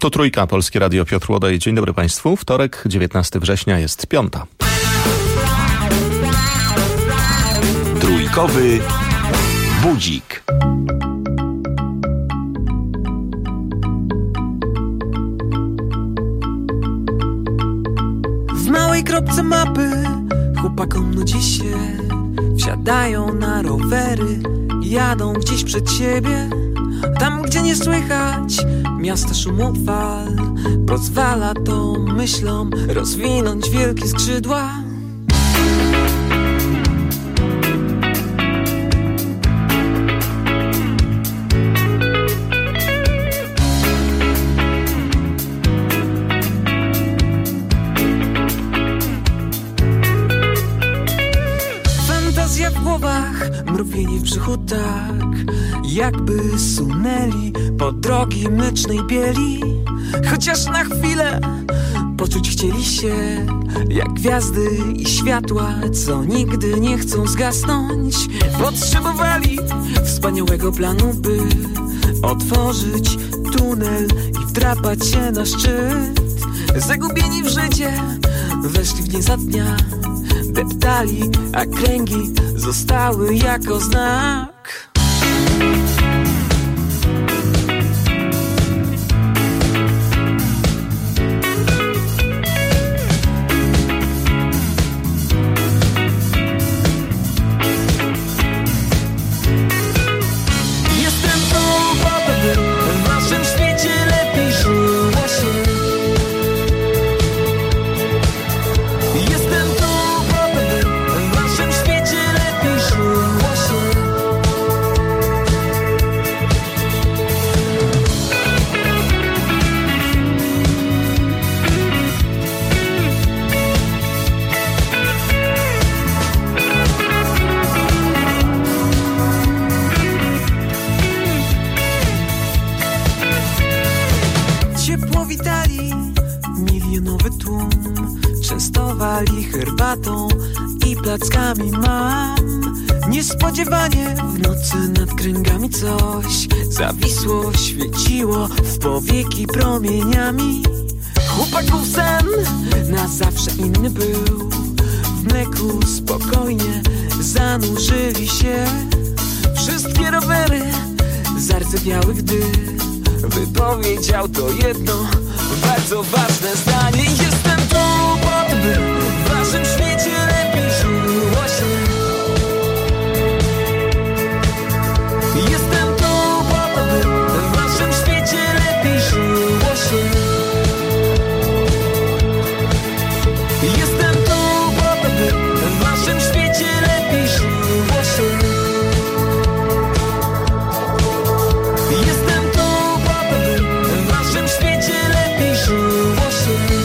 To Trójka, Polskie Radio, Piotr Łodaj. Dzień dobry Państwu. Wtorek, 19 września, jest 5. Trójkowy budzik. W małej kropce mapy chłopakom nudzi się. Wsiadają na rowery, jadą gdzieś przed siebie. Tam, gdzie nie słychać miasta szumu fal, pozwala to myślom rozwinąć wielkie skrzydła. Fantazja w głowach, mrowienie w brzuchu tak, jakby sunęli po drogi mlecznej bieli. Chociaż na chwilę poczuć chcieli się jak gwiazdy i światła, co nigdy nie chcą zgasnąć. Potrzebowali wspaniałego planu, by otworzyć tunel i wdrapać się na szczyt. Zagubieni w życie weszli w nie za dnia, deptali, a kręgi zostały jako znak. Herbatą i plackami mam. Niespodziewanie w nocy nad kręgami coś zawisło, świeciło w powieki promieniami. Chłopaków sen na zawsze inny był. W mleku spokojnie zanurzyli się. Wszystkie rowery zardzewiały, gdy wypowiedział to jedno bardzo ważne zdanie. Jestem tu po to, by w waszym świecie lepiej żyło się. Jestem tu po to, by w waszym świecie lepiej żyło się. Jestem tu po to, by w waszym świecie lepiej żyło się. Jestem tu po to, by w waszym świecie lepiej żyło się.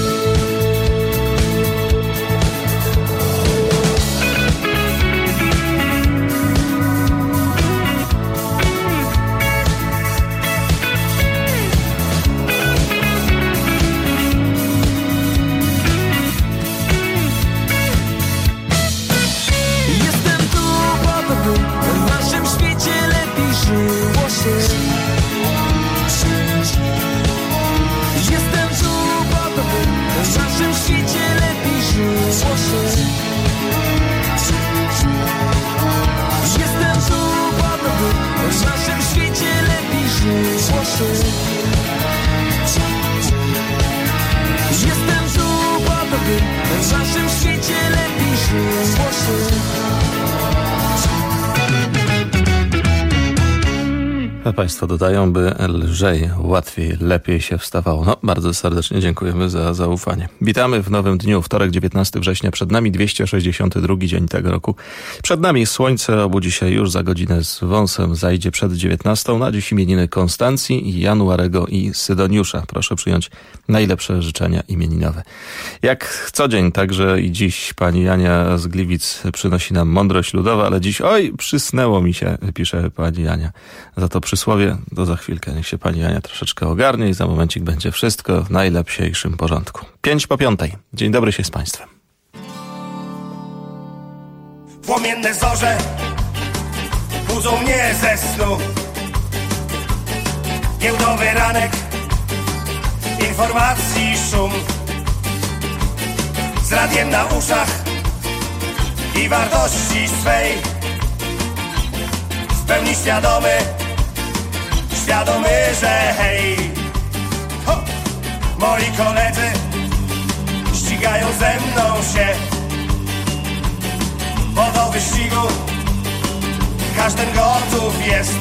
Państwo dodają, by lżej, łatwiej, lepiej się wstawało. No, bardzo serdecznie dziękujemy za zaufanie. Witamy w nowym dniu, wtorek, 19 września. Przed nami 262 dzień tego roku. Przed nami słońce obudzi się już za godzinę z wąsem, zajdzie przed 19. Na dziś imieniny Konstancji, Januarego i Sydoniusza. Proszę przyjąć najlepsze życzenia imieninowe. Jak co dzień, także i dziś pani Jania z Gliwic przynosi nam mądrość ludową, ale dziś, oj, przysnęło mi się, pisze pani Jania. Za to przysłowie to za chwilkę. Niech się pani Ania troszeczkę ogarnie i za momencik będzie wszystko w najlepsiejszym porządku. 5:05. Dzień dobry się z państwem. Płomienne zorze budzą mnie ze snu. Giełdowy ranek informacji szum, z radiem na uszach i wartości swej, w pełni świadomy, że hej, ho! Moi koledzy ścigają ze mną się, bo do wyścigu każdy gotów jest.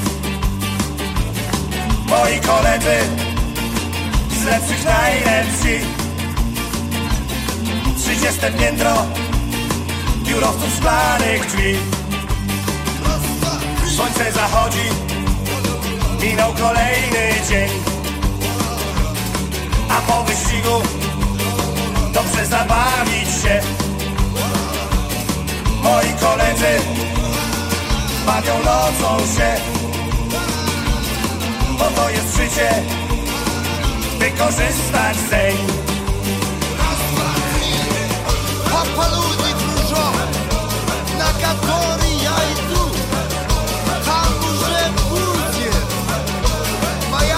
Moi koledzy z lepszych najlepsi, 30 piętro biurowców szklanych drzwi. Słońce zachodzi, minął kolejny dzień, a po wyścigu dobrze zabawić się. Moi koledzy bawią nocą się, bo to jest życie, wykorzystać zeń. Papa ludzi drużą, na который я иду, там уже будет моя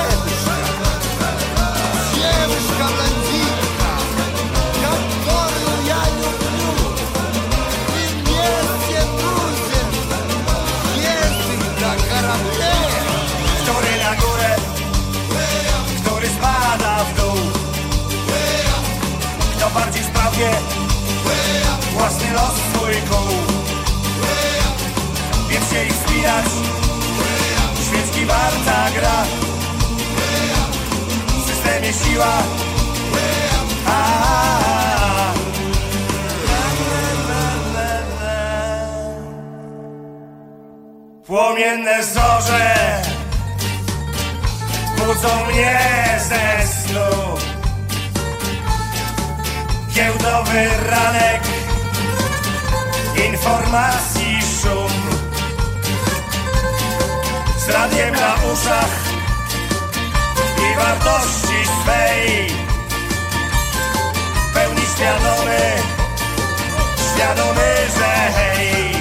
девушка-блондинка, которую я люблю, и вместе будем ездить на корабле. Który na górę, który spada w dół, kto bardziej sprawnie własny los swój kuł. Więc się ich wspinać, świeczki warta gra, w systemie siła, Płomienne zorze budzą mnie ze snu, giełdowy ranek, informacji szum, z radiem na uszach i wartości swej, w pełni świadomy, że hej,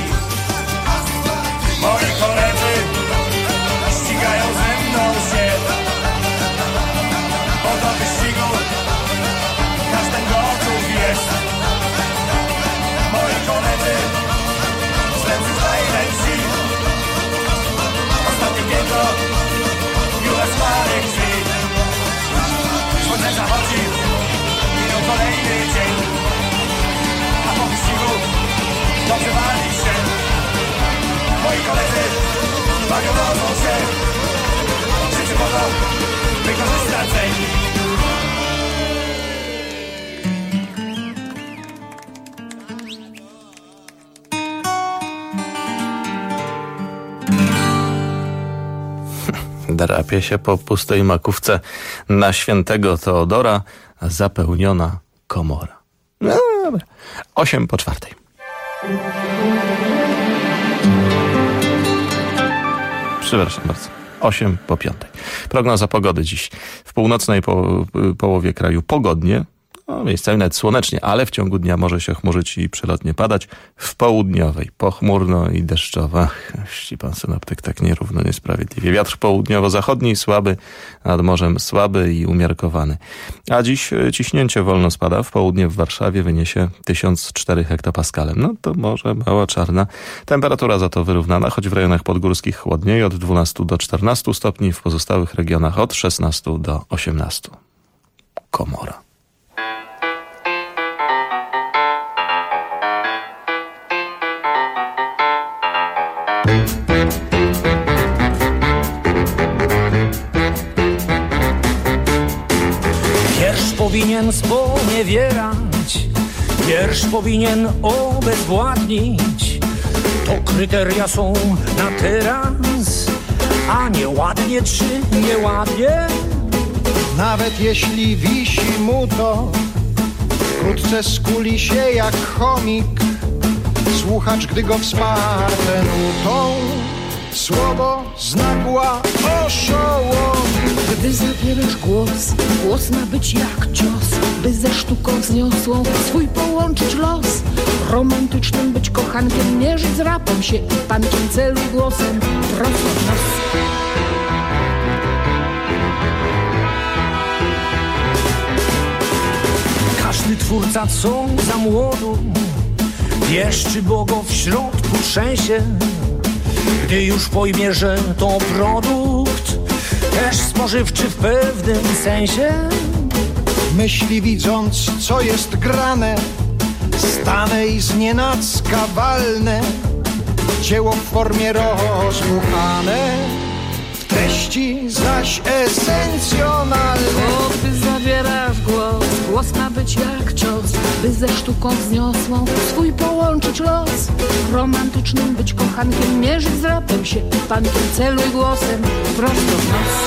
moi koledzy ścigają ze mną się, bo do wyścigu każdy gotów jest. Moi koledzy z lepszych najlepsi, ostatnie piętro biura szklanych drzwi. Słońce zachodzi, minął kolejny dzień, a po wyścigu dobrze bawi się. Moi koledzy bawią nocą się, życie po to wykorzystać zeń. Drapie się po pustej makówce na świętego Teodora zapełniona komora. No dobra. 3:08. Przepraszam bardzo. 4:08. Prognoza pogody dziś. W północnej połowie kraju pogodnie, miejscami nawet słonecznie, ale w ciągu dnia może się chmurzyć i przelotnie padać. W południowej pochmurno i deszczowo. Jeśli pan synoptyk tak nierówno, niesprawiedliwie. Wiatr południowo-zachodni słaby, nad morzem słaby i umiarkowany. A dziś ciśnięcie wolno spada. W południe w Warszawie wyniesie 1004 hektopaskale. No to może mała czarna. Temperatura za to wyrównana, choć w rejonach podgórskich chłodniej od 12 do 14 stopni, w pozostałych regionach od 16 do 18. Komora. Wiersz powinien sponiewierać, wiersz powinien obezwładnić. To kryteria są na teraz, a nieładnie czy nieładnie. Nawet jeśli wisi mu to, wkrótce skuli się jak chomik. Słuchacz, gdy go wsparte nutą, słowo znagła oszołomi. Gdy zabierasz głos, głos ma być jak cios, by ze sztuką wzniosłą swój połączyć los. Romantycznym być kochankiem, mierzyć z rapem się i pankiem, celuj głosem prosto w nos. Stwórca co za młodu wieszczy, bo go w środku trzęsie. Gdy już pojmie, że to produkt też spożywczy w pewnym sensie. Myśli widząc, co jest grane, stanę i znienacka walnę. Dzieło w formie rozmuchane, w treści zaś esencjonalne. O, ty zabierasz głos, głos ma być jak cios, by ze sztuką wzniosłą swój połączyć los. Romantycznym być kochankiem, mierzyć z rapem się pankiem, celuj głosem prosto w nos.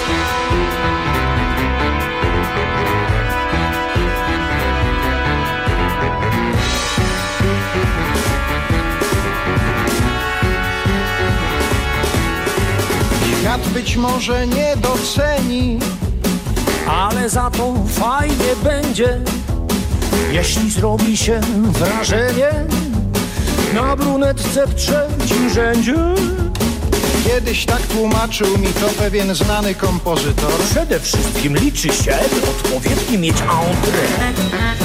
Świat być może nie doceni, ale za to fajnie będzie, jeśli zrobi się wrażenie na brunetce w trzecim rzędzie. Kiedyś tak tłumaczył mi to pewien znany kompozytor. Przede wszystkim liczy się odpowiedni mieć entrée.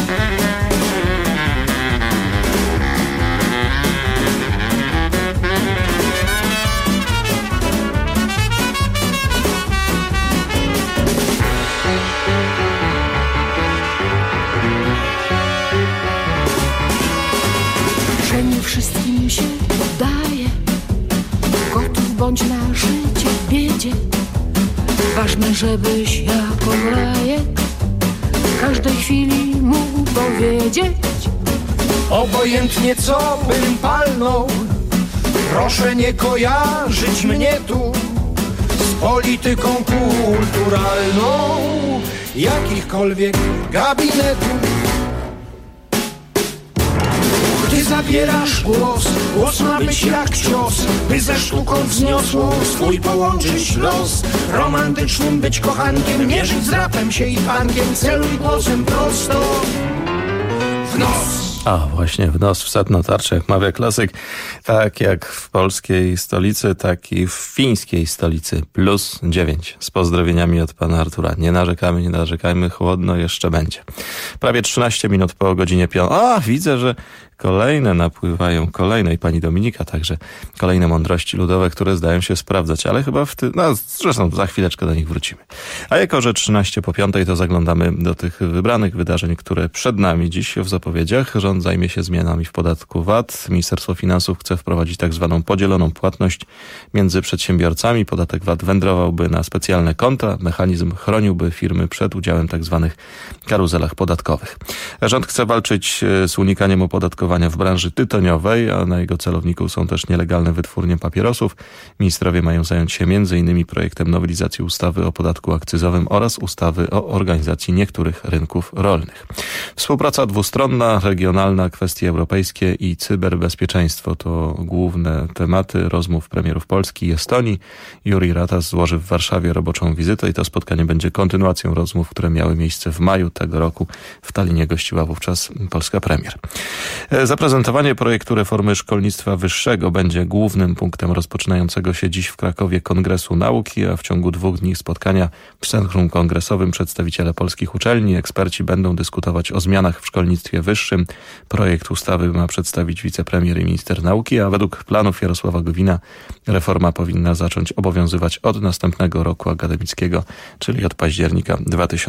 Wszystkim się oddaje, gotów bądź na życie w biedzie. Ważne, żebyś jako grajek w każdej chwili mógł powiedzieć: obojętnie co bym palnął, proszę nie kojarzyć mnie tu z polityką kulturalną jakichkolwiek gabinetów. Ty zabierasz głos, głos ma być jak cios, by ze sztuką wzniosłą swój połączyć los. Romantycznym być kochankiem, mierzyć z rapem się i pankiem, celuj głosem prosto w nos. A właśnie w nos, w sedno tarczy, jak mawia klasyk. Tak jak w polskiej stolicy, tak i w fińskiej stolicy. +9. Z pozdrowieniami od pana Artura. Nie narzekamy, nie narzekajmy, chłodno jeszcze będzie. Prawie 13 minut po godzinie 5. A, widzę, że kolejne napływają, kolejne i pani Dominika, także kolejne mądrości ludowe, które zdają się sprawdzać, ale chyba zresztą za chwileczkę do nich wrócimy. A jako, że 13 po 5, to zaglądamy do tych wybranych wydarzeń, które przed nami dziś w zapowiedziach. Rząd zajmie się zmianami w podatku VAT. Ministerstwo Finansów chce wprowadzić tak zwaną podzieloną płatność między przedsiębiorcami. Podatek VAT wędrowałby na specjalne konta. Mechanizm chroniłby firmy przed udziałem tak zwanych karuzelach podatkowych. Rząd chce walczyć z unikaniem opodatkowania w branży tytoniowej, a na jego celowniku są też nielegalne wytwórnie papierosów. Ministrowie mają zająć się m.in. projektem nowelizacji ustawy o podatku akcyzowym oraz ustawy o organizacji niektórych rynków rolnych. Współpraca dwustronna, regionalna, kwestie europejskie i cyberbezpieczeństwo to główne tematy rozmów premierów Polski i Estonii. Juri Ratas złoży w Warszawie roboczą wizytę i to spotkanie będzie kontynuacją rozmów, które miały miejsce w maju tego roku. W Tallinie gościła wówczas polska premier. Zaprezentowanie projektu reformy szkolnictwa wyższego będzie głównym punktem rozpoczynającego się dziś w Krakowie Kongresu Nauki, a w ciągu 2 dni spotkania w Centrum Kongresowym przedstawiciele polskich uczelni, eksperci będą dyskutować o zmianach w szkolnictwie wyższym. Projekt ustawy ma przedstawić wicepremier i minister nauki, a według planów Jarosława Gowina reforma powinna zacząć obowiązywać od następnego roku akademickiego, czyli od października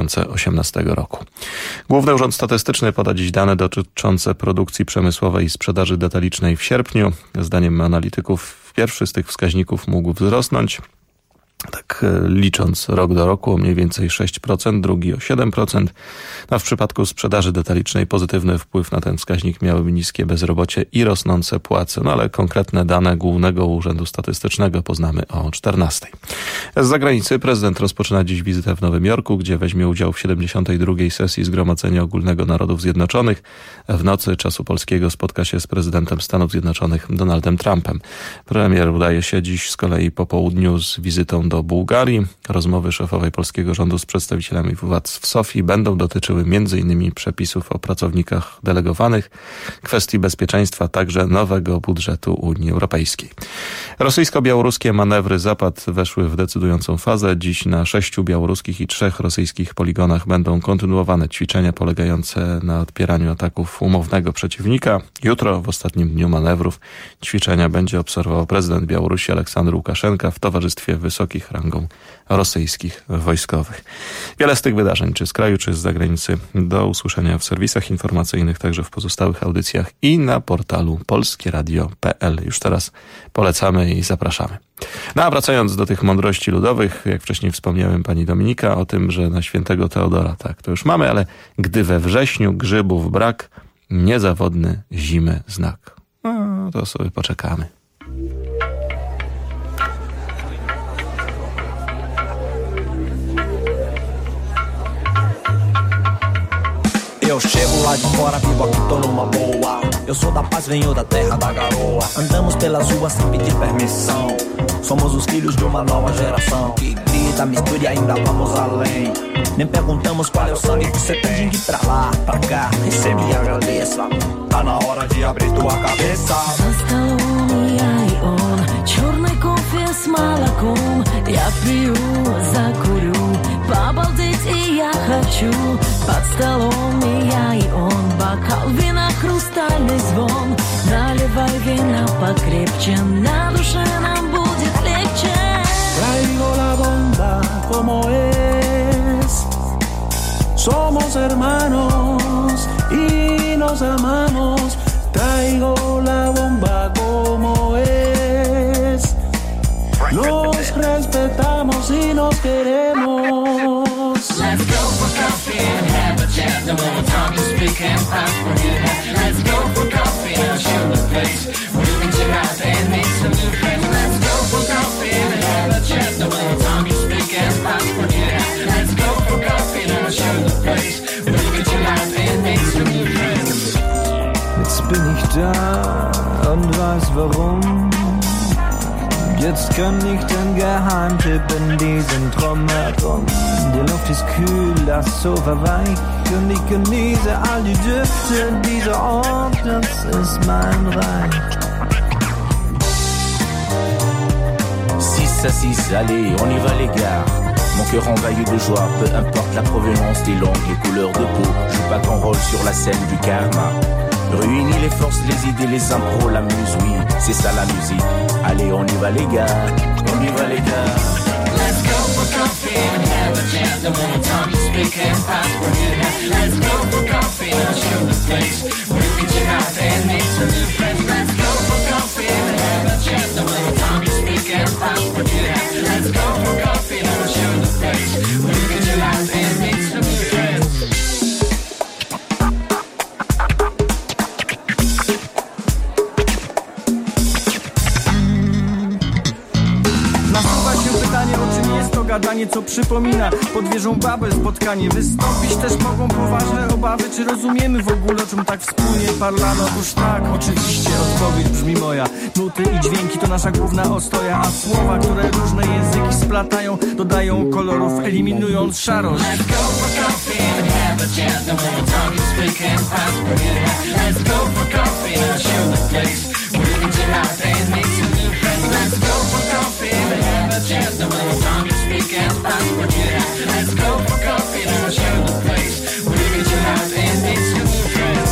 2018 roku. Główny Urząd Statystyczny poda dziś dane dotyczące produkcji przemysłowej i sprzedaży detalicznej w sierpniu. Zdaniem analityków pierwszy z tych wskaźników mógł wzrosnąć. Tak licząc rok do roku o mniej więcej 6%, drugi o 7%. A w przypadku sprzedaży detalicznej pozytywny wpływ na ten wskaźnik miałyby niskie bezrobocie i rosnące płace. No ale konkretne dane Głównego Urzędu Statystycznego poznamy o 14:00. Z zagranicy prezydent rozpoczyna dziś wizytę w Nowym Jorku, gdzie weźmie udział w 72. sesji Zgromadzenia Ogólnego Narodów Zjednoczonych. W nocy czasu polskiego spotka się z prezydentem Stanów Zjednoczonych Donaldem Trumpem. Premier udaje się dziś z kolei po południu z wizytą wyjadą do Bułgarii. Rozmowy szefowej polskiego rządu z przedstawicielami władz w Sofii będą dotyczyły m.in. przepisów o pracownikach delegowanych, kwestii bezpieczeństwa, także nowego budżetu Unii Europejskiej. Rosyjsko-białoruskie manewry Zapad weszły w decydującą fazę. Dziś na 6 białoruskich i 3 rosyjskich poligonach będą kontynuowane ćwiczenia polegające na odpieraniu ataków umownego przeciwnika. Jutro, w ostatnim dniu manewrów, ćwiczenia będzie obserwował prezydent Białorusi Aleksandr Łukaszenka w towarzystwie wysokich rangą rosyjskich wojskowych. Wiele z tych wydarzeń, czy z kraju, czy z zagranicy, do usłyszenia w serwisach informacyjnych, także w pozostałych audycjach i na portalu polskieradio.pl. Już teraz polecamy i zapraszamy. No a wracając do tych mądrości ludowych, jak wcześniej wspomniałem pani Dominika o tym, że na świętego Teodora tak to już mamy, ale gdy we wrześniu grzybów brak, niezawodny zimy znak. No, to sobie poczekamy. Eu chego lá de fora, vivo aqui, tô numa boa. Eu sou da paz, venho da terra da garoa. Andamos pelas ruas sem pedir permissão. Somos os filhos de uma nova geração que grita, mistura e ainda vamos além. Nem perguntamos qual é o sangue que você tem de ir pra lá, pra cá. Recebe e agradeça. Tá na hora de abrir tua cabeça. За столом я и он, черный кофе с молоком. Я пью, закурю, побалдеть и я хочу. Под столом и я и он, бокал вина, хрустальный звон. Наливай вина покрепче, на душе нам будет легче. Traigo la bomba como es. Somos hermanos y nos amamos. Traigo la bomba como es. Nos respetamos y nos queremos. Let's go for coffee and have a chat. The more time you speak and pass for here. Let's go for coffee and I'll show the place. We can chill out and make some new friends. Let's go for coffee and have a chat. The more time you speak and pass for here. Let's go for coffee and I'll show the place. We can chill out and make some new friends. Jetzt bin ich da und weiß warum. Jetzt kann ich den Geheimtipp in diesem Traum herum. Die Luft ist kühl, das Sofa weich und ich genieße all die Düfte. Dieser Ort, das ist mein Reich. 6-6, allez, on y va les gars. Mon cœur envahi de joie, peu importe la provenance des langues, les couleurs de peau. Joue pas ton rôle sur la scène du karma. Réunis les forces, les idées, les impros, la muse, oui, c'est ça la musique. Allez, on y va les gars, on y va les gars. Let's go for coffee and have a chat. The more time you speak and pass for here. Let's go for coffee and I'll show the place. We can chill out and make some new friends. Let's go for coffee and have a chat. The more time you speak and pass for here. Let's go for coffee and I'll show the place. We can chill out and make some new friends. Gadanie, co przypomina pod wieżą babę spotkanie. Wystąpić też mogą poważne obawy. Czy rozumiemy w ogóle, o czym tak wspólnie parlano? Otóż tak, oczywiście odpowiedź brzmi moja. Nuty i dźwięki to nasza główna ostoja, a słowa, które różne języki splatają, dodają kolorów, eliminując szarość. Let's go for coffee and have a chat. The more time you speak and pass for here. Let's go for coffee and I'll show the place. We can chill out and make some new friends. Let's go for coffee and have a chat. The more time you speak and pass for here. Let's go for coffee and I'll show the place. We can chill out and make some new friends.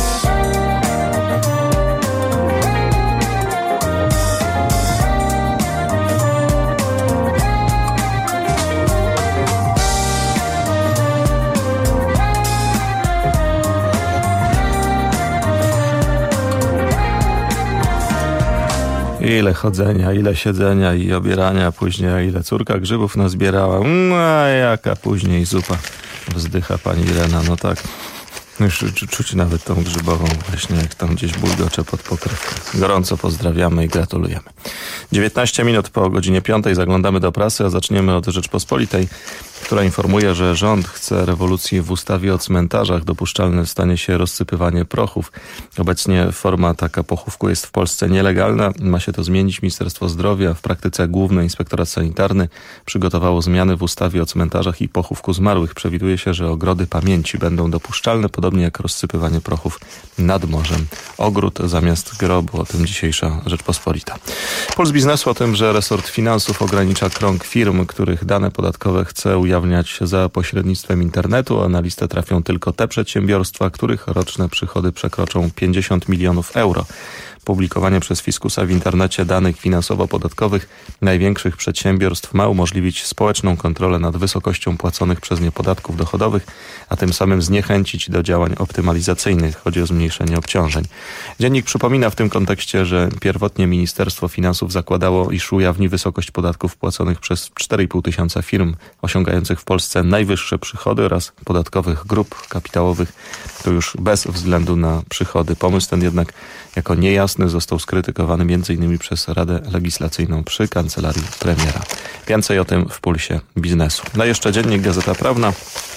Ile chodzenia, ile siedzenia i obierania, później ile córka grzybów nazbierała. A jaka później zupa, wzdycha pani Irena. No tak, już czuć nawet tą grzybową właśnie, jak tam gdzieś bulgocze pod pokrywką. Gorąco pozdrawiamy i gratulujemy. 19 minut po godzinie 5 zaglądamy do prasy, a zaczniemy od Rzeczpospolitej. która informuje, że rząd chce rewolucji w ustawie o cmentarzach. Dopuszczalne stanie się rozsypywanie prochów. Obecnie forma taka pochówku jest w Polsce nielegalna. Ma się to zmienić. Ministerstwo Zdrowia, w praktyce Główny Inspektorat Sanitarny, przygotowało zmiany w ustawie o cmentarzach i pochówku zmarłych. Przewiduje się, że ogrody pamięci będą dopuszczalne, podobnie jak rozsypywanie prochów nad morzem. Ogród zamiast grobu. O tym dzisiejsza Rzeczpospolita. Puls Biznesu o tym, że resort finansów ogranicza krąg firm, których dane podatkowe chce ujawniać za pośrednictwem internetu, a na listę trafią tylko te przedsiębiorstwa, których roczne przychody przekroczą 50 milionów euro. Publikowanie przez fiskusa w internecie danych finansowo-podatkowych największych przedsiębiorstw ma umożliwić społeczną kontrolę nad wysokością płaconych przez nie podatków dochodowych, a tym samym zniechęcić do działań optymalizacyjnych. Chodzi o zmniejszenie obciążeń. Dziennik przypomina w tym kontekście, że pierwotnie Ministerstwo Finansów zakładało, iż ujawni wysokość podatków płaconych przez 4,5 tysiąca firm osiągających w Polsce najwyższe przychody oraz podatkowych grup kapitałowych, to już bez względu na przychody. Pomysł ten jednak jako niejasny został skrytykowany m.in. przez Radę Legislacyjną przy Kancelarii Premiera. Więcej o tym w Pulsie Biznesu. No i jeszcze dziennik Gazeta Prawna.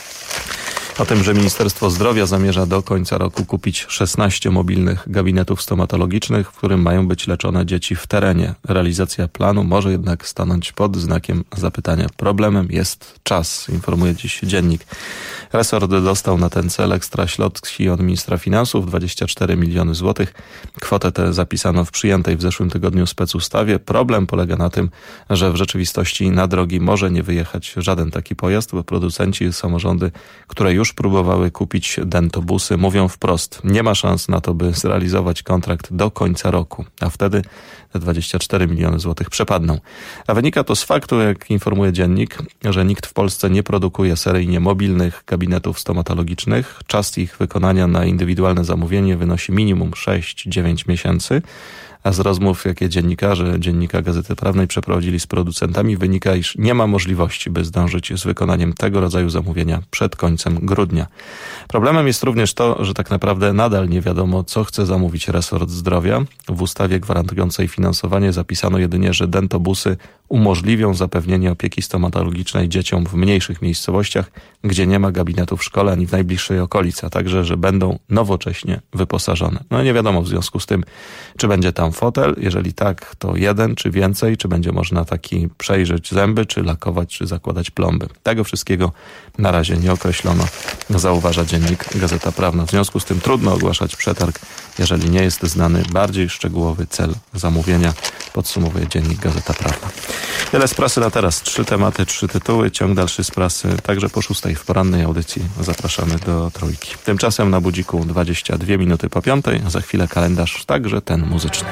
O tym, że Ministerstwo Zdrowia zamierza do końca roku kupić 16 mobilnych gabinetów stomatologicznych, w którym mają być leczone dzieci w terenie. Realizacja planu może jednak stanąć pod znakiem zapytania. Problemem jest czas, informuje dziś dziennik. Resort dostał na ten cel ekstra środki od ministra finansów, 24 miliony złotych. Kwotę tę zapisano w przyjętej w zeszłym tygodniu specustawie. Problem polega na tym, że w rzeczywistości na drogi może nie wyjechać żaden taki pojazd, bo producenci i samorządy, które już próbowały kupić dentobusy, mówią wprost, nie ma szans na to, by zrealizować kontrakt do końca roku, a wtedy te 24 miliony złotych przepadną. A wynika to z faktu, jak informuje dziennik, że nikt w Polsce nie produkuje seryjnie mobilnych gabinetów stomatologicznych. Czas ich wykonania na indywidualne zamówienie wynosi minimum 6-9 miesięcy. A z rozmów, jakie Dziennika Gazety Prawnej przeprowadzili z producentami, wynika, iż nie ma możliwości, by zdążyć z wykonaniem tego rodzaju zamówienia przed końcem grudnia. Problemem jest również to, że tak naprawdę nadal nie wiadomo, co chce zamówić resort zdrowia. W ustawie gwarantującej finansowanie zapisano jedynie, że dentobusy umożliwią zapewnienie opieki stomatologicznej dzieciom w mniejszych miejscowościach, gdzie nie ma gabinetu w szkole ani w najbliższej okolicy, a także, że będą nowocześnie wyposażone. No nie wiadomo w związku z tym, czy będzie tam fotel, jeżeli tak, to jeden czy więcej, czy będzie można taki przejrzeć zęby, czy lakować, czy zakładać plomby. Tego wszystkiego na razie nie określono, zauważa dziennik Gazeta Prawna. W związku z tym trudno ogłaszać przetarg, jeżeli nie jest znany bardziej szczegółowy cel zamówienia, podsumowuje dziennik Gazeta Prawna. Tyle z prasy na teraz. 3 tematy, 3 tytuły. Ciąg dalszy z prasy także po 6 w porannej audycji. Zapraszamy do Trójki. Tymczasem na budziku 22 minuty po 5. Za chwilę kalendarz, także ten muzyczny.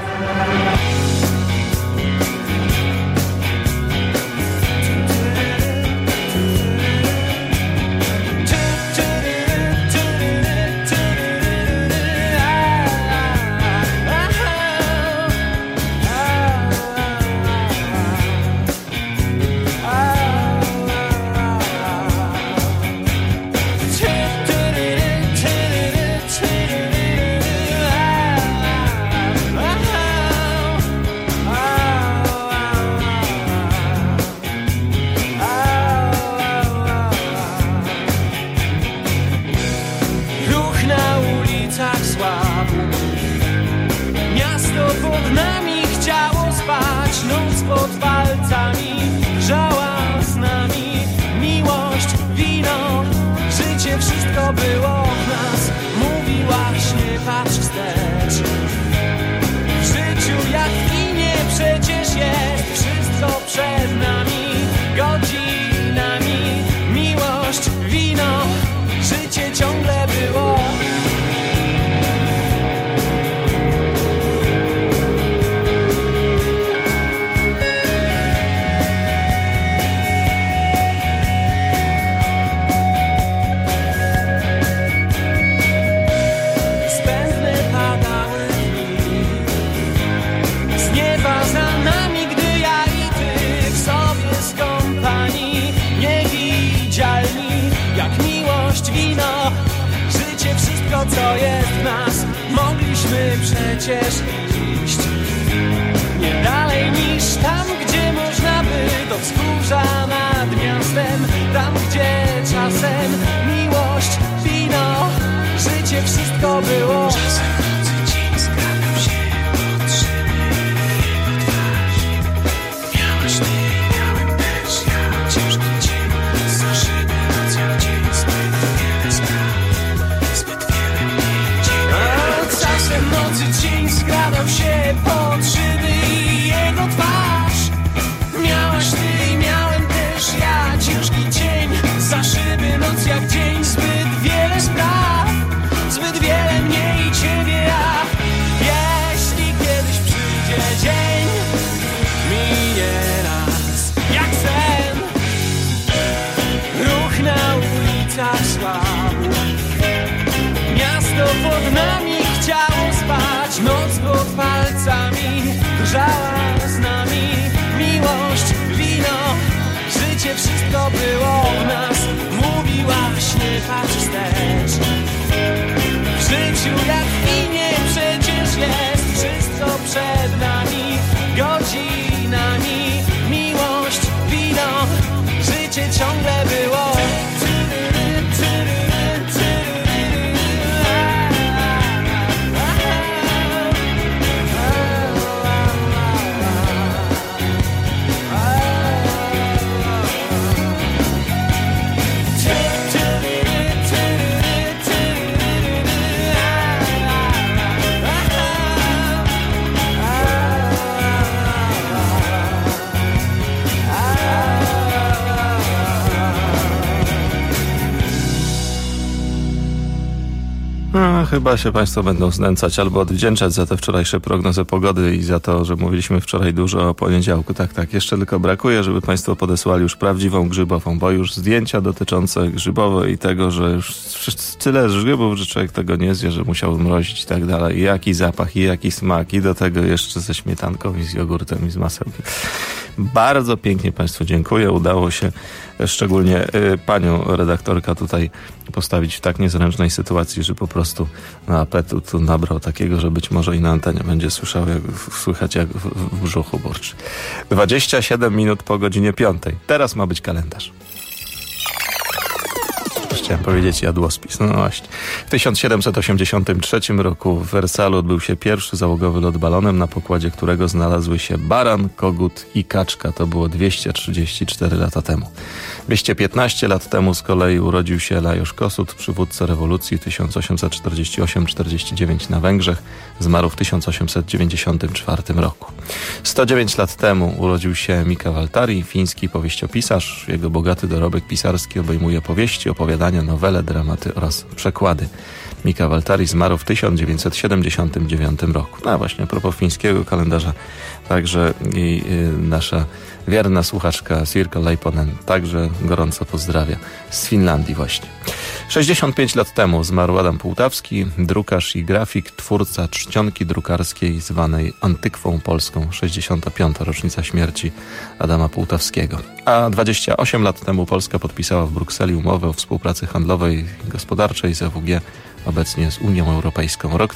Co jest w nas, mogliśmy przecież iść nie dalej niż tam, gdzie można by do wzgórza nad miastem, tam gdzie czasem miłość, wino, życie, wszystko było. Czasem nocy dzień skradał się pod szyby jego twarz. Miałeś ty, miałem też ja, ciężki dzień za szyby, noc jak dzień, zbyt wiele spraw, zbyt wiele mniej dzień. Czasem nocy dzień skradał się pod szyby jego twarz. Miałaś ty i miałem też ja, ciężki dzień za szyby, noc jak dzień, zbyt wiele spraw, zbyt wiele mnie i ciebie, ja. Jeśli kiedyś przyjdzie dzień, minie nas jak sen. Ruch na ulicach słabł, miasto pod nami chciało spać, noc pod palcami grzała z nami. Miłość, wino, życie, wszystko było w nas. Mówiłaś, nie patrz wstecz. W życiu jak w kinie przecież jest wszystko przed nami, godzinami. Miłość, wino, życie ciągle było. Chyba się Państwo będą znęcać albo odwdzięczać za te wczorajsze prognozy pogody i za to, że mówiliśmy wczoraj dużo o poniedziałku. Tak, jeszcze tylko brakuje, żeby Państwo podesłali już prawdziwą grzybową, bo już zdjęcia dotyczące grzybowej i tego, że już tyle grzybów, że człowiek tego nie zje, że musiał mrozić i tak dalej. I jaki zapach, i jaki smak, i do tego jeszcze ze śmietanką i z jogurtem i z masełkiem. Bardzo pięknie Państwu dziękuję. Udało się szczególnie panią redaktorka tutaj postawić w tak niezręcznej sytuacji, że po prostu apetytu nabrał takiego, że być może i na antenie będzie słychać jak w brzuchu burczy. 27 minut po godzinie 5. Teraz ma być kalendarz. Chciałem powiedzieć jadłospis. No właśnie. W 1783 roku w Wersalu odbył się pierwszy załogowy lot balonem, na pokładzie którego znalazły się baran, kogut i kaczka. To było 234 lata temu. 215 lat temu z kolei urodził się Lajos Kossuth, przywódca rewolucji 1888-49 na Węgrzech. Zmarł w 1894 roku. 109 lat temu urodził się Mika Waltari, fiński powieściopisarz. Jego bogaty dorobek pisarski obejmuje powieści, opowiadania, nowele, dramaty oraz przekłady. Mika Waltari zmarł w 1979 roku. No właśnie, a propos fińskiego kalendarza, także i nasza wierna słuchaczka Sirka Leiponen także gorąco pozdrawia z Finlandii właśnie. 65 lat temu zmarł Adam Półtawski, drukarz i grafik, twórca czcionki drukarskiej zwanej Antykwą Polską. 65. rocznica śmierci Adama Półtawskiego. A 28 lat temu Polska podpisała w Brukseli umowę o współpracy handlowej i gospodarczej z EWG, obecnie z Unią Europejską. Rok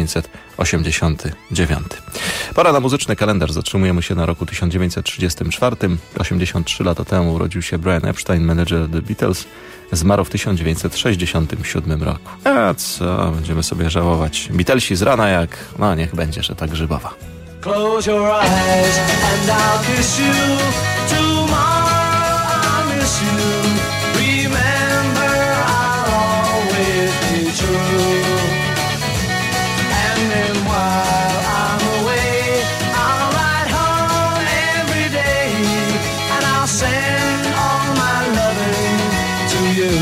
1989. Pora na muzyczny kalendarz. Zatrzymujemy się na roku 1934. 83 lata temu urodził się Brian Epstein, menedżer The Beatles. Zmarł w 1967 roku. A co? Będziemy sobie żałować. Beatlesi z rana jak... No niech będzie, że tak grzybowa. Close your eyes and I'll kiss you. Tomorrow I'll miss you. Remember I'll always be true. And then while I'm away, I'll ride home every day. And I'll send all my loving to you.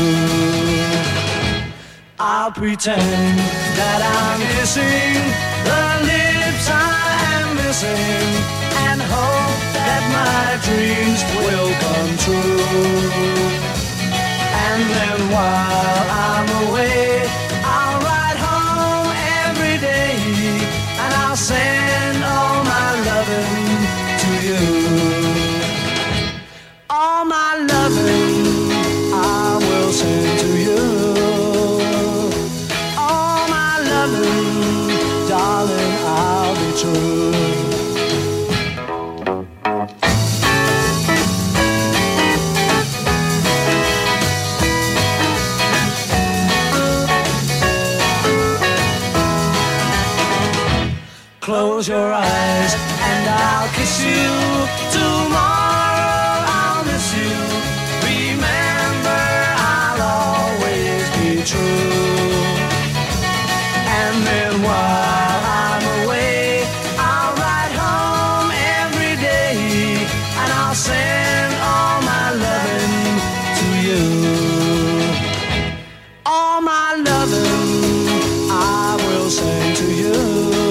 I'll pretend that I'm missing the lips I am missing, and hope that my dreams will come true. And then while I'm away, I'll ride home every day, and I'll send all my loving to you. All my loving I will send to you. All my loving, darling, I'll be true. close your eyes and I'll kiss you. Tomorrow I'll miss you. Remember, I'll always be true. And then while I'm away, I'll ride home every day and I'll send all my loving to you. All my loving I will send to you.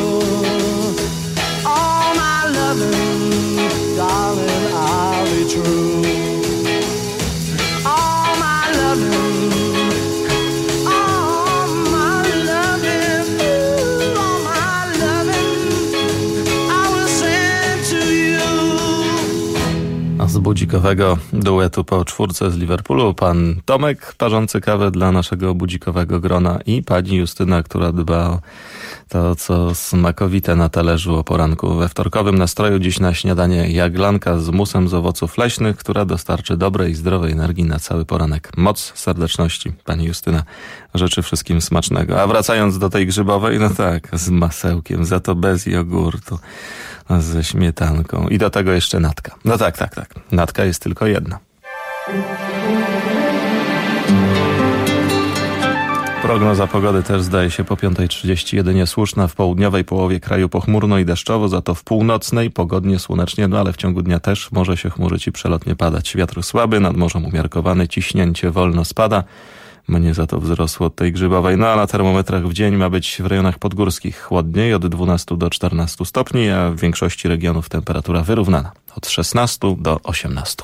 All my loving, darling, I'll be true. All my loving, all my loving, ooh, all my loving I will send to you. A z budzikowego duetu po czwórce z Liverpoolu pan Tomek, parzący kawę dla naszego budzikowego grona, i pani Justyna, która dba o to, co smakowite na talerzu o poranku. We wtorkowym nastroju dziś na śniadanie jaglanka z musem z owoców leśnych, która dostarczy dobrej i zdrowej energii na cały poranek. Moc serdeczności pani Justyna życzy wszystkim smacznego. A wracając do tej grzybowej, no tak, z masełkiem, za to bez jogurtu, ze śmietanką i do tego jeszcze natka. No tak. Natka jest tylko jedna. Prognoza pogody też zdaje się po 5:30 jedynie słuszna. W południowej połowie kraju pochmurno i deszczowo, za to w północnej pogodnie, słonecznie, no ale w ciągu dnia też może się chmurzyć i przelotnie padać. Wiatr słaby, nad morzem umiarkowany, ciśnięcie wolno spada. Mnie za to wzrosło od tej grzybowej. No a na termometrach w dzień ma być w rejonach podgórskich chłodniej, od 12 do 14 stopni, a w większości regionów temperatura wyrównana, od 16 do 18.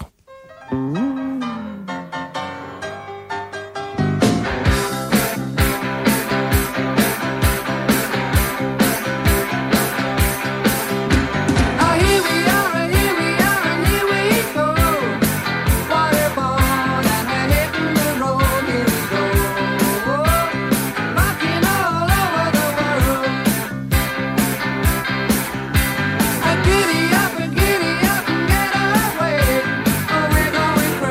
Giddy up and get away, or we're going crazy.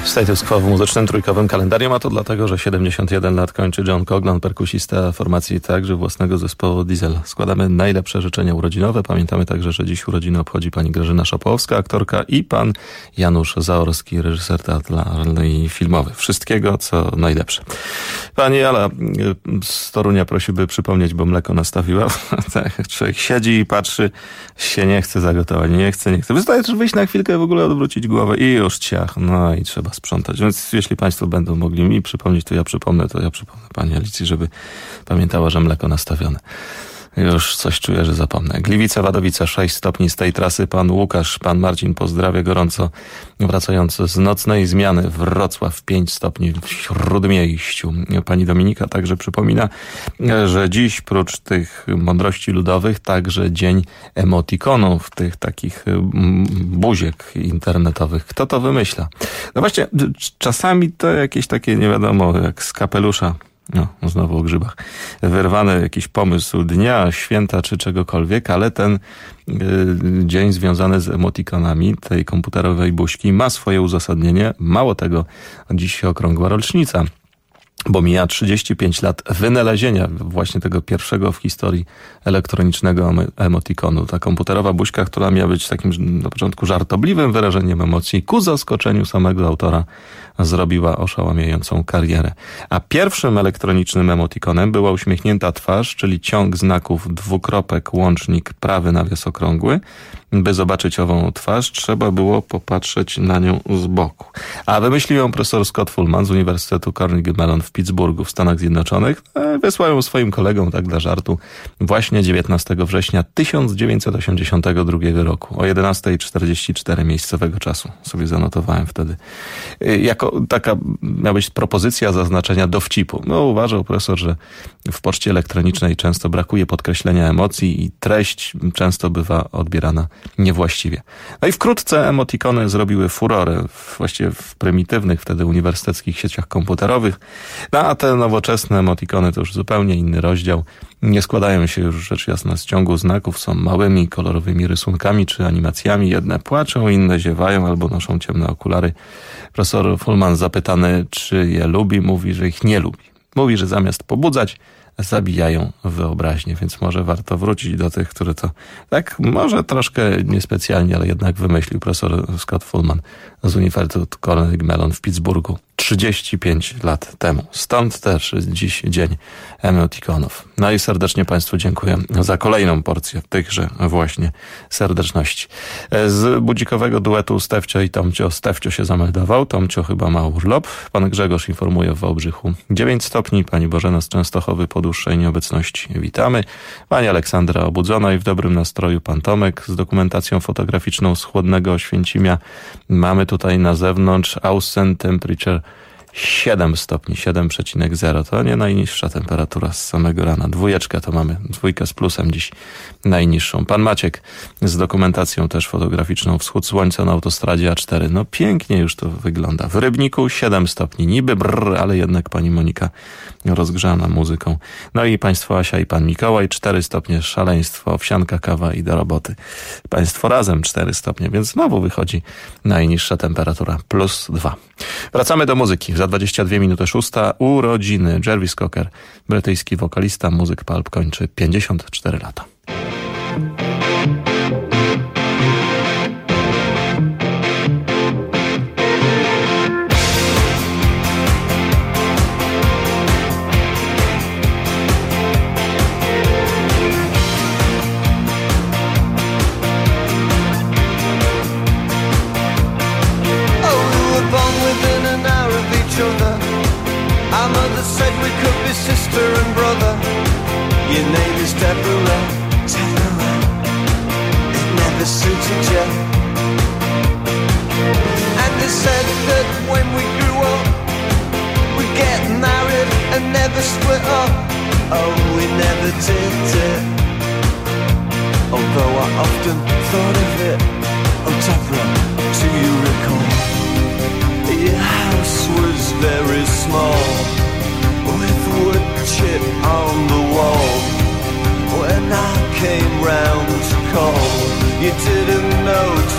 Status Quo w muzycznym trójkowym kalendarium, a to dlatego, że 71 lat kończy John Coglan, perkusista formacji także własnego zespołu Diesel. Składamy najlepsze życzenia urodzinowe. Pamiętamy także, że dziś urodziny obchodzi pani Grażyna Szopowska, aktorka, i pan Janusz Zaorski, reżyser teatralny i filmowy. Wszystkiego, co najlepsze. Pani Ala z Torunia prosi, by przypomnieć, bo mleko nastawiła. Tak, człowiek siedzi i patrzy, się nie chce zagotować, nie chce. Wystarczy wyjść na chwilkę, w ogóle odwrócić głowę i już ciach. No i trzeba sprzątać. Więc jeśli państwo będą mogli mi przypomnieć, to ja przypomnę pani Alicji, żeby pamiętała, że mleko nastawione. Już coś czuję, że zapomnę. Gliwice, Wadowice, 6 stopni z tej trasy. Pan Łukasz, pan Marcin pozdrawia gorąco. Wracający z nocnej zmiany Wrocław 5 stopni w Śródmieściu. Pani Dominika także przypomina, że dziś prócz tych mądrości ludowych także dzień emotikonów, tych takich buziek internetowych. Kto to wymyśla? No właśnie, czasami to jakieś takie, nie wiadomo, jak z kapelusza. No, znowu o grzybach. Wyrwany jakiś pomysł dnia, święta czy czegokolwiek, ale ten dzień związany z emotikonami tej komputerowej buźki ma swoje uzasadnienie. Mało tego, dziś się okrągła rocznica, bo mija 35 lat wynalezienia właśnie tego pierwszego w historii elektronicznego emotikonu. Ta komputerowa buźka, która miała być takim na początku żartobliwym wyrażeniem emocji, ku zaskoczeniu samego autora zrobiła oszałamiającą karierę. A pierwszym elektronicznym emotikonem była uśmiechnięta twarz, czyli ciąg znaków, dwukropek, łącznik, prawy nawias okrągły. By zobaczyć ową twarz, trzeba było popatrzeć na nią z boku. A wymyślił ją profesor Scott Fullman z Uniwersytetu Carnegie Mellon w Pittsburghu w Stanach Zjednoczonych. Wysłał ją swoim kolegom, tak dla żartu, właśnie 19 września 1982 roku o 11:44 miejscowego czasu. Sobie zanotowałem wtedy. Jako taka miała być propozycja zaznaczenia dowcipu. No, uważał profesor, że w poczcie elektronicznej często brakuje podkreślenia emocji i treść często bywa odbierana niewłaściwie. No i wkrótce emotikony zrobiły furorę, właściwie w prymitywnych wtedy uniwersyteckich sieciach komputerowych. No a te nowoczesne emotikony to już zupełnie inny rozdział. Nie składają się już, rzecz jasna, z ciągu znaków, są małymi, kolorowymi rysunkami czy animacjami. Jedne płaczą, inne ziewają albo noszą ciemne okulary. Profesor Fullman zapytany, czy je lubi, mówi, że ich nie lubi. Mówi, że zamiast pobudzać, zabijają wyobraźnię, więc może warto wrócić do tych, które to tak może troszkę niespecjalnie, ale jednak wymyślił profesor Scott Fullman z Uniwersytetu Carnegie Mellon w Pittsburghu 35 lat temu. Stąd też dziś dzień emotikonów. No i serdecznie państwu dziękuję za kolejną porcję tychże właśnie serdeczności. Z budzikowego duetu Stefcio i Tomcio. Stefcio się zameldował, Tomcio chyba ma urlop. Pan Grzegorz informuje w Wałbrzychu 9 stopni. Pani Bożena z Częstochowy po dłuższej nieobecności witamy. Pani Aleksandra obudzona i w dobrym nastroju. Pan Tomek z dokumentacją fotograficzną z chłodnego Oświęcimia. Mamy tutaj na zewnątrz Außen Temperature 7 stopni, 7,0. To nie najniższa temperatura z samego rana. 2 to mamy, 2 z plusem dziś najniższą. Pan Maciek z dokumentacją też fotograficzną. Wschód słońca na autostradzie A4. No pięknie już to wygląda. W Rybniku 7 stopni. Niby ale jednak pani Monika rozgrzana muzyką. No i państwo Asia i pan Mikołaj 4 stopnie, szaleństwo, owsianka, kawa i do roboty. Państwo razem 4 stopnie, więc znowu wychodzi najniższa temperatura, +2. Wracamy do muzyki. Za 22 minuty 6 urodziny. Jarvis Cocker, brytyjski wokalista, muzyk pulp, kończy 54 lata. Sister and brother, your name is Deborah. It never suited you. And they said that when we grew up, we'd get married and never split up. Oh, we never did it. Although I often thought of it. Oh, Deborah, do you recall? Your house was very small, with wood chip on the wall. When I came round to call, you didn't know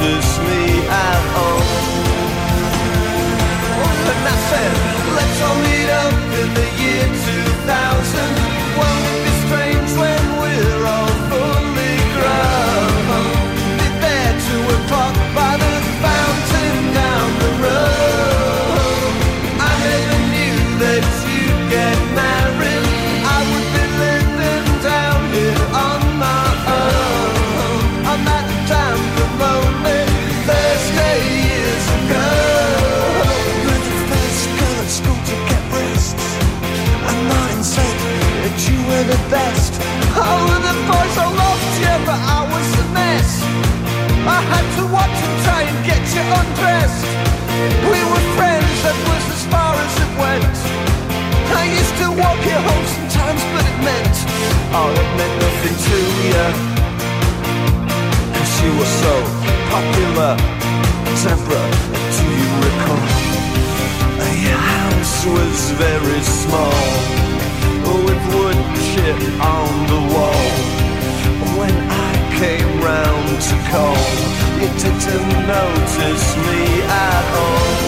would watch and try and get you undressed. We were friends, that was as far as it went. I used to walk you home sometimes, but it meant nothing to you. And she was so popular. Deborah, do you recall? Your house was very small, with wood chip on the wall. When I came round to call, you didn't notice me at all.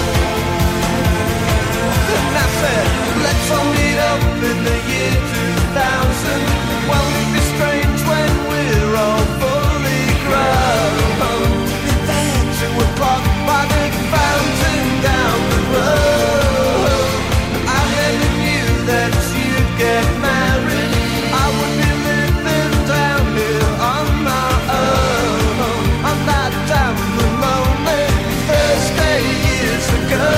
And I said, let's all meet up in the year 2000. Won't it be strange when we're all fully grown? Then 2 o'clock by the fountain down the road. I never knew that you'd get married. I would be living down here on my own, on that damn lonely Thursday years ago.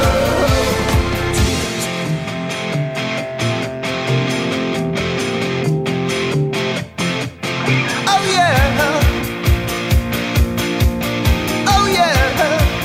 Oh yeah, oh yeah.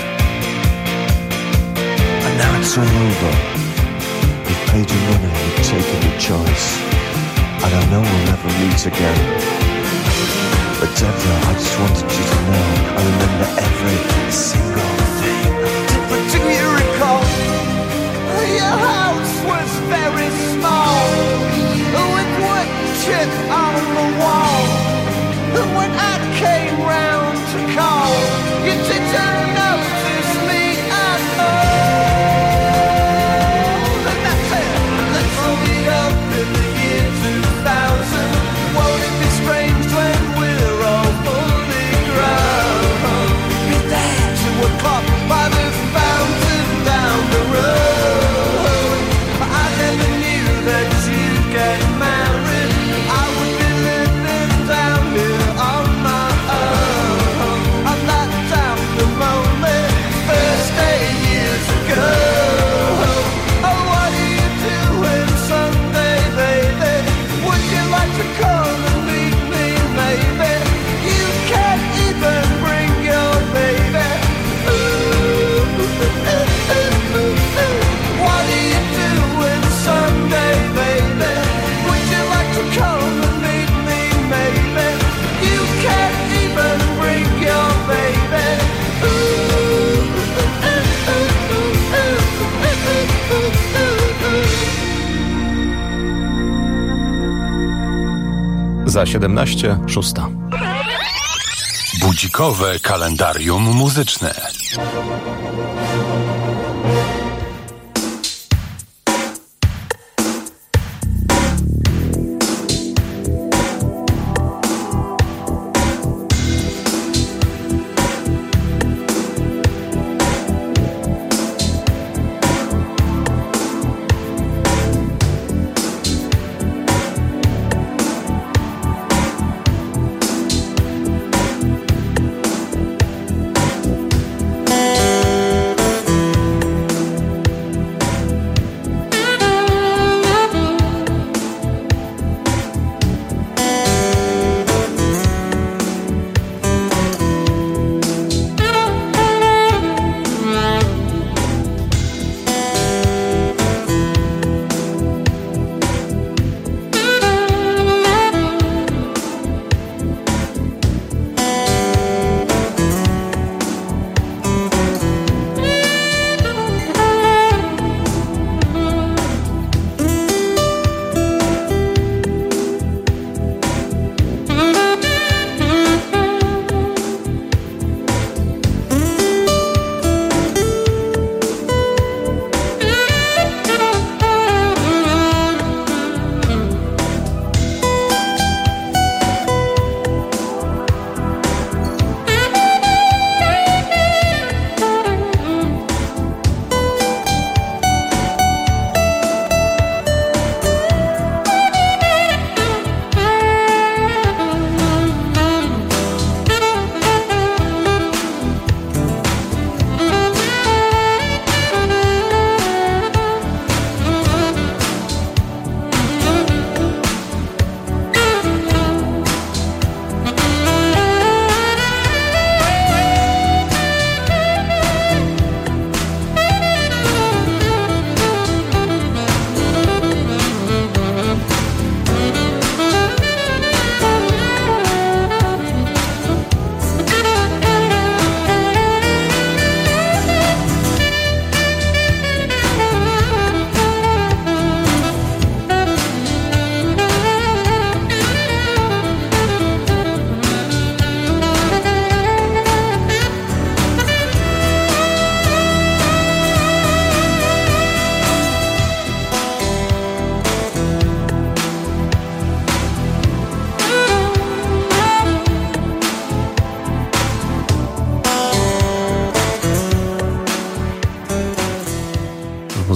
And now it's all over. You've paid your money, you've taken your choice, and I know we'll never meet again. But Deborah, I just wanted you to know I remember every single thing. But do you recall? Your house was very small, with wood chip on the wall. And when I came round to call, you didn't notice me at all. And that's it. Let's all meet up in the year 2000. Won't it be strange when we're all fully grown? Be there 2 o'clock by the fountain down the road. I never knew that you'd get married. I would be living down here on my own, on that damn lonely Thursday years ago. Oh, what are you doing Sunday, baby? Would you like to come and meet me, maybe? You can't even bring your baby. What are you doing Sunday, baby? Would you like to come and meet me, maybe? You can't even bring your baby. Za 17:06. Budzikowe kalendarium muzyczne.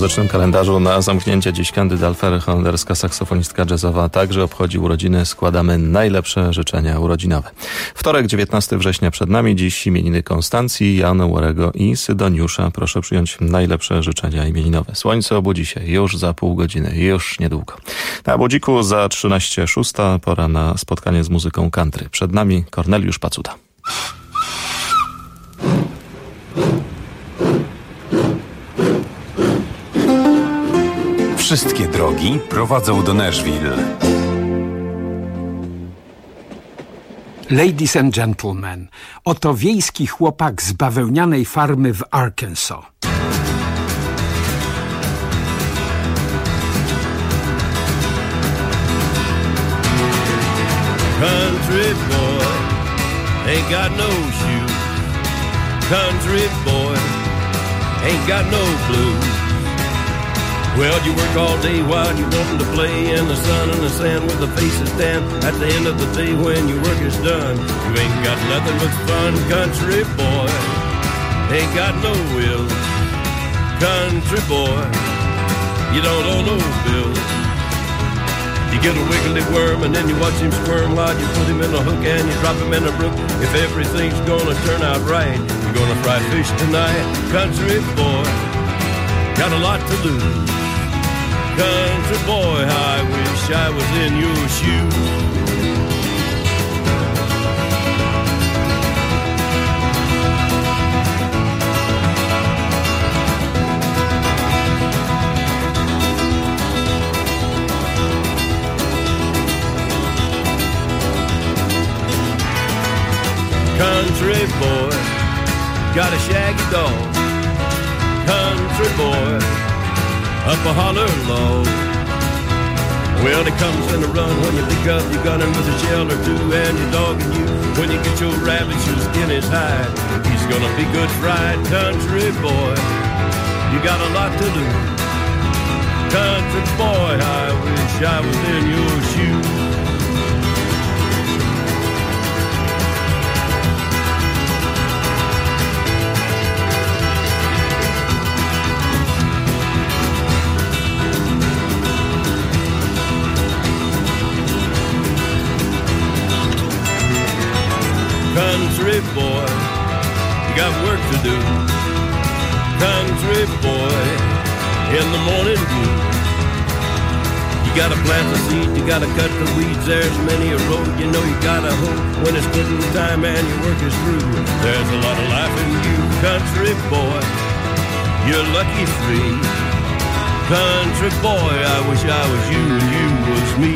muzycznym kalendarzu na zamknięcie dziś Candy Alfer, holenderska saksofonistka jazzowa, także obchodzi urodziny. Składamy najlepsze życzenia urodzinowe. Wtorek, 19 września przed nami. Dziś imieniny Konstancji, Jana Łorego i Sydoniusza. Proszę przyjąć najlepsze życzenia imieninowe. Słońce obudzi się już za pół godziny, już niedługo. Na budziku za 13:06 pora na spotkanie z muzyką country. Przed nami Korneliusz Pacuda. Wszystkie drogi prowadzą do Nashville. Ladies and gentlemen, oto wiejski chłopak z bawełnianej farmy w Arkansas. Country boy ain't got no shoes. Country boy ain't got no blues. Well, you work all day while you want to play in the sun and the sand with the faces tan. At the end of the day when your work is done, you ain't got nothing but fun. Country boy ain't got no will. Country boy, you don't owe no bills. You get a wiggly worm and then you watch him squirm while you put him in a hook and you drop him in a brook. If everything's gonna turn out right, you're gonna fry fish tonight. Country boy, got a lot to lose. Country boy, I wish I was in your shoes. Country boy, got a shaggy dog. Country boy, up a holler log. Well, he comes in a run when you pick up your gun and with a shell or two and your dog and you. When you get your rabbit, your skin is hide. He's gonna be good fried. Country boy, you got a lot to do. Country boy, I wish I was in your shoes. Country boy, you got work to do. Country boy, in the morning dew. You gotta plant the seed, you gotta cut the weeds. There's many a road, you know you gotta hope. When it's quitting time and your work is through, there's a lot of life in you. Country boy, you're lucky free. Country boy, I wish I was you and you was me.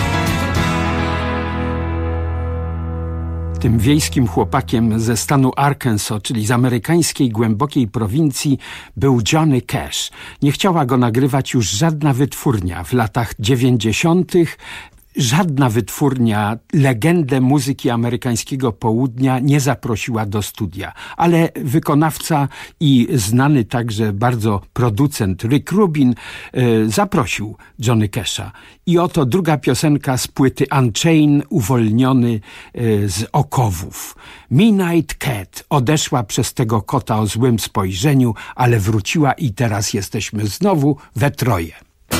Tym wiejskim chłopakiem ze stanu Arkansas, czyli z amerykańskiej głębokiej prowincji, był Johnny Cash. Nie chciała go nagrywać już żadna wytwórnia. W latach 90. żadna wytwórnia legendę muzyki amerykańskiego południa nie zaprosiła do studia. Ale wykonawca i znany także bardzo producent Rick Rubin zaprosił Johnny Casha. I oto druga piosenka z płyty Unchained, uwolniony z okowów. Midnight Cat odeszła przez tego kota o złym spojrzeniu, ale wróciła i teraz jesteśmy znowu we troje.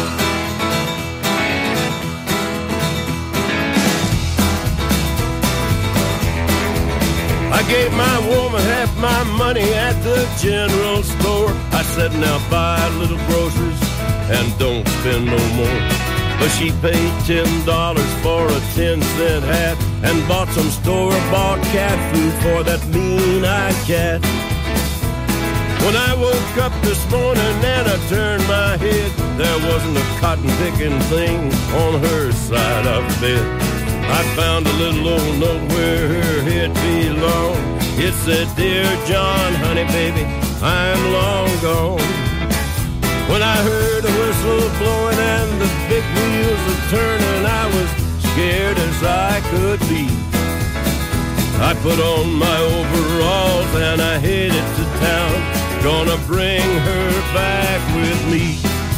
I gave my woman half my money at the general store. I said, now buy little groceries and don't spend no more. But she paid $10 for a 10-cent hat and bought some store-bought cat food for that mean-eyed cat. When I woke up this morning and I turned my head, there wasn't a cotton-picking thing on her side of the bed. I found a little old note where her head belonged. It said, Dear John, honey, baby, I'm long gone. When I heard the whistle blowing and the big wheels a turning, I was scared as I could be. I put on my overalls and I headed to town, gonna bring her back with me.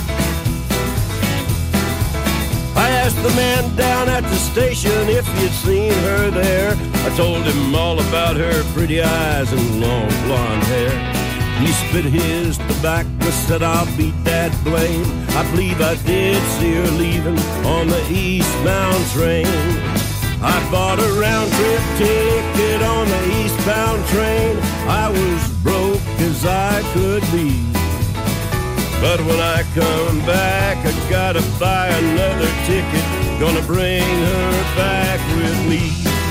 I asked the man down at the station if he'd seen her there. I told him all about her pretty eyes and long blonde hair. He spit his tobacco, said I'll beat that blame. I believe I did see her leaving on the eastbound train. I bought a round-trip ticket on the eastbound train. I was broke as I could be. But when I come back, I gotta buy another ticket. Gonna bring her back with me.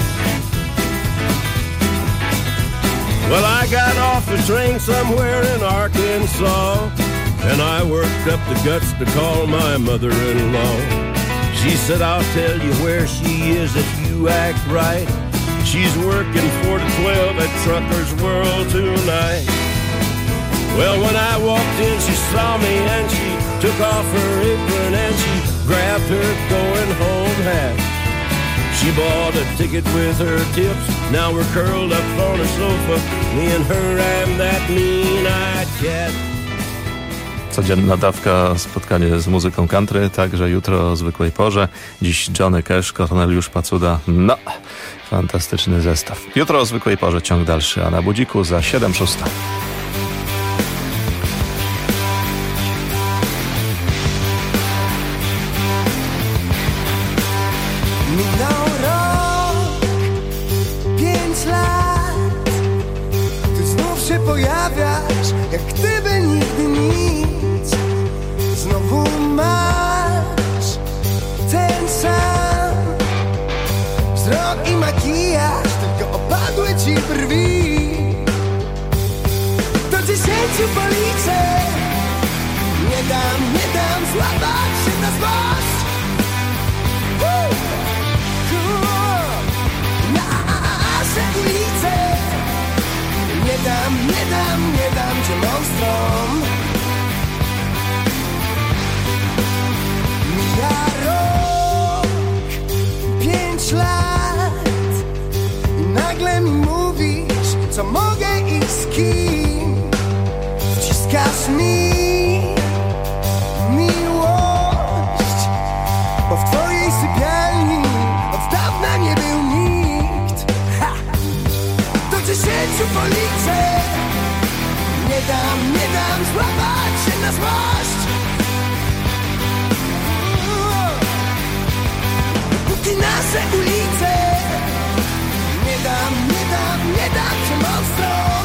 Well, I got off the train somewhere in Arkansas, and I worked up the guts to call my mother-in-law. She said, I'll tell you where she is if you act right. She's working 4 to 12 at Trucker's World tonight. Well, when I walked in, she saw me and she took off her apron and she grabbed her going home hat. She bought a ticket with her tips. Now we're curled up on a sofa, me and her and that mean-eyed cat. Codzienna dawka, spotkanie z muzyką country, także jutro o zwykłej porze. Dziś Johnny Cash, Korneliusz Pacuda. No, fantastyczny zestaw. Jutro o zwykłej porze, ciąg dalszy, a na budziku za 7:06. Minął rok, 5 lat. Ty znów się pojawiasz, jak gdyby nigdy nic. Znowu masz ten sam wzrok i makijaż, tylko opadły ci brwi. Do 10 policzę. Nie dam złapać się na złość. Nasze ulice. Nie dam cię monstrom. Mija rok, 5 lat i nagle mi mówisz, co mogę i z kim. Wciskasz mi miłość, bo w twojej sypialni od dawna nie był nikt. Do 10 policzę. Nie dam złapać się na złość. Póki nasze ulice. Nie dam cię monstrom.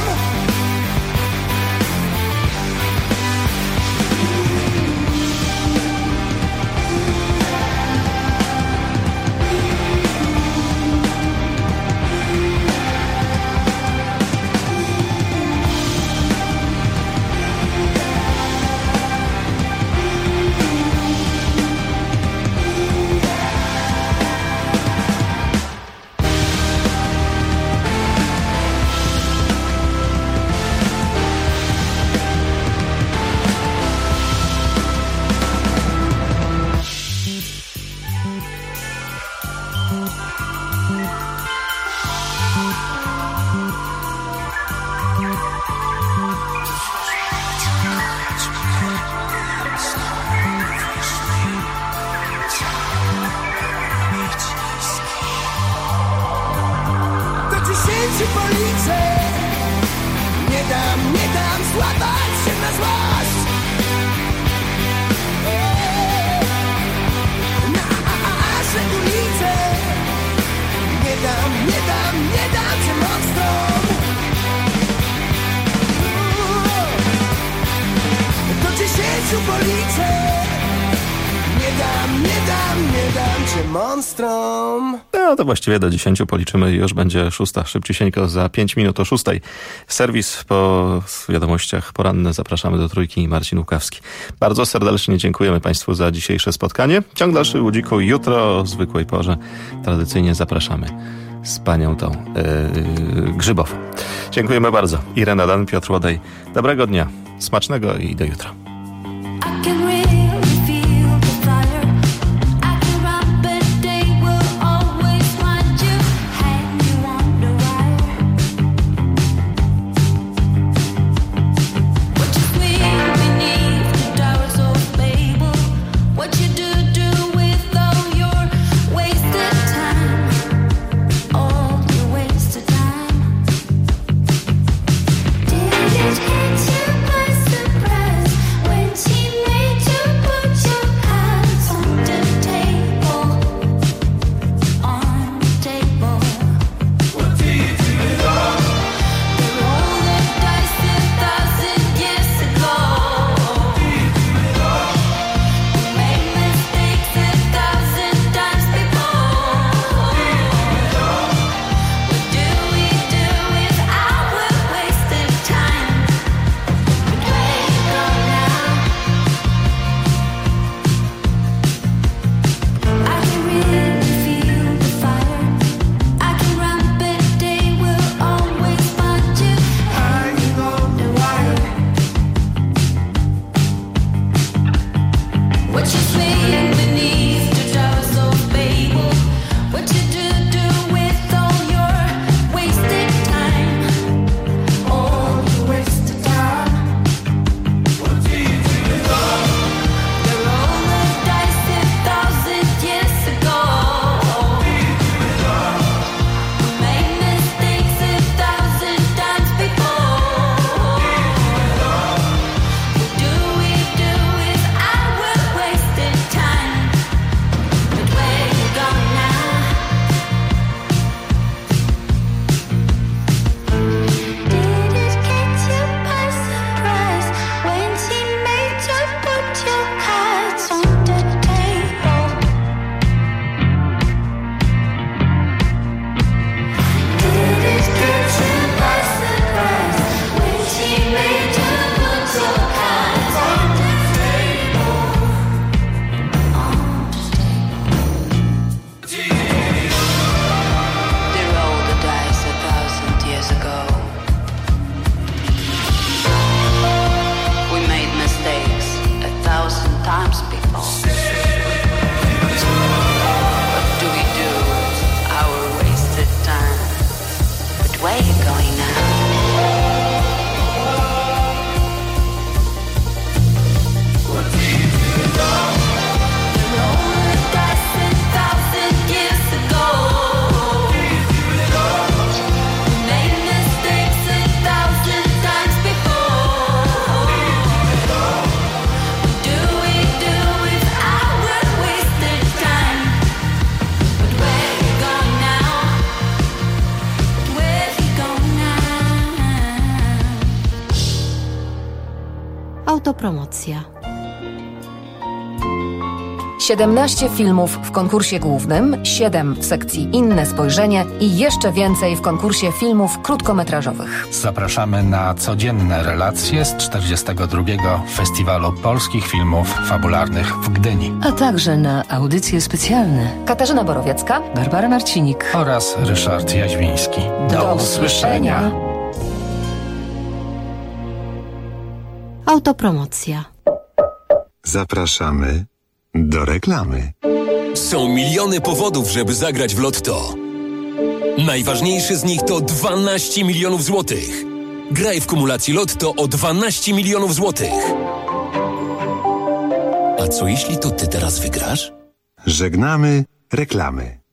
Nie dam złapać się na złość. Nasze ulice. Nie dam cię monstrom. Do 10 policzę. Nie dam cię monstrom. No to właściwie do 10 policzymy i już będzie 6. Szybciusieńko za 5 minut o 6. Serwis po wiadomościach poranne. Zapraszamy do Trójki i Marcin Łukawski. Bardzo serdecznie dziękujemy Państwu za dzisiejsze spotkanie. Ciąg dalszy Łudziku jutro o zwykłej porze. Tradycyjnie zapraszamy z panią tą Grzybową. Dziękujemy bardzo. Irena Dan, Piotr Łodej. Dobrego dnia, smacznego i do jutra. Did it hit you? Autopromocja. 17 filmów w konkursie głównym, 7 w sekcji Inne spojrzenie i jeszcze więcej w konkursie filmów krótkometrażowych. Zapraszamy na codzienne relacje z 42. Festiwalu Polskich Filmów Fabularnych w Gdyni. A także na audycje specjalne. Katarzyna Borowiecka, Barbara Marcinik oraz Ryszard Jaźwiński. Do usłyszenia. Autopromocja. Zapraszamy do reklamy. Są miliony powodów, żeby zagrać w Lotto. Najważniejszy z nich to 12 milionów złotych. Graj w kumulacji Lotto o 12 milionów złotych. A co jeśli to ty teraz wygrasz? Żegnamy reklamy.